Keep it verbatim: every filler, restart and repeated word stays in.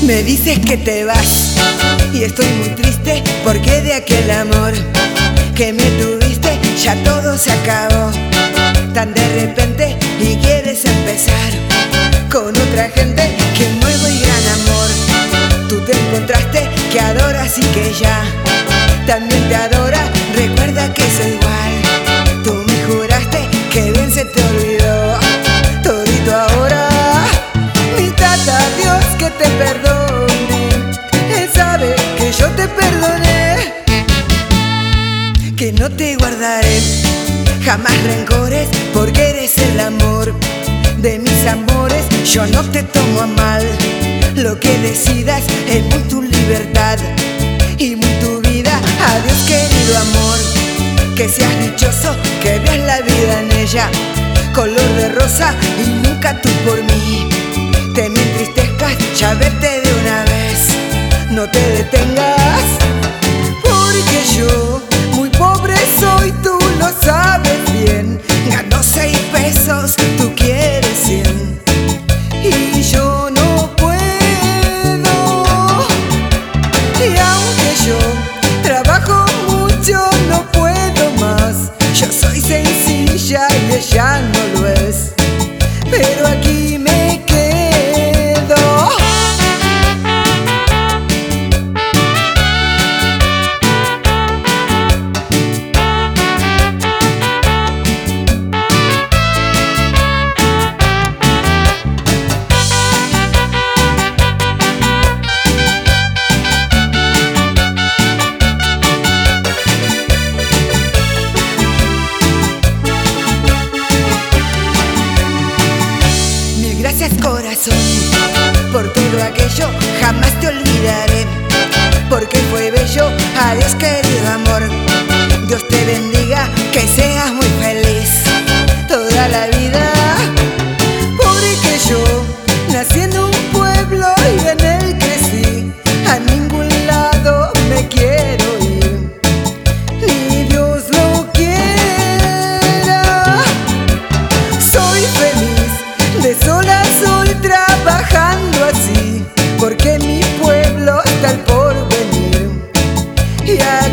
Me dices que te vas y estoy muy triste porque de aquel amor que me tuviste ya todo se acabó tan de repente y quieres empezar con otra gente. Que nuevo y gran amor tú te encontraste, que adoras y que ya también te adora. Recuerda que soy igual, tú me juraste que bien se te olvidó todito ahora. Mi tata Dios que te perdone, Él sabe que yo te perdoné, que no te guardaré jamás rencores, porque eres el amor de mis amores. Yo no te tomo a mal, lo que decidas es muy tu libertad y muy tu vida. Adiós querido amor, que seas dichoso, que veas la vida en ella color de rosa y nunca tú por mí te me entristezcas. Ya vete de una vez, no te detengas, porque yo muy pobre soy, tú lo sabes bien. Gano seis pesos, tú quieres cien y yo no puedo. Y aunque yo trabajo mucho, no puedo más. Yo soy sencilla y ella no lo es, pero aquí me quedo. Gracias corazón por todo aquello, jamás te olvidaré porque fue bello. Adiós querido amor, Dios te bendiga, que seas muy feliz toda la vida. Porque yo nací en un pueblo y en él crecí, a ningún lado me quiero ir, ni Dios lo quiera. Soy feliz de sol a sol trabajando así, porque mi pueblo está al porvenir. Y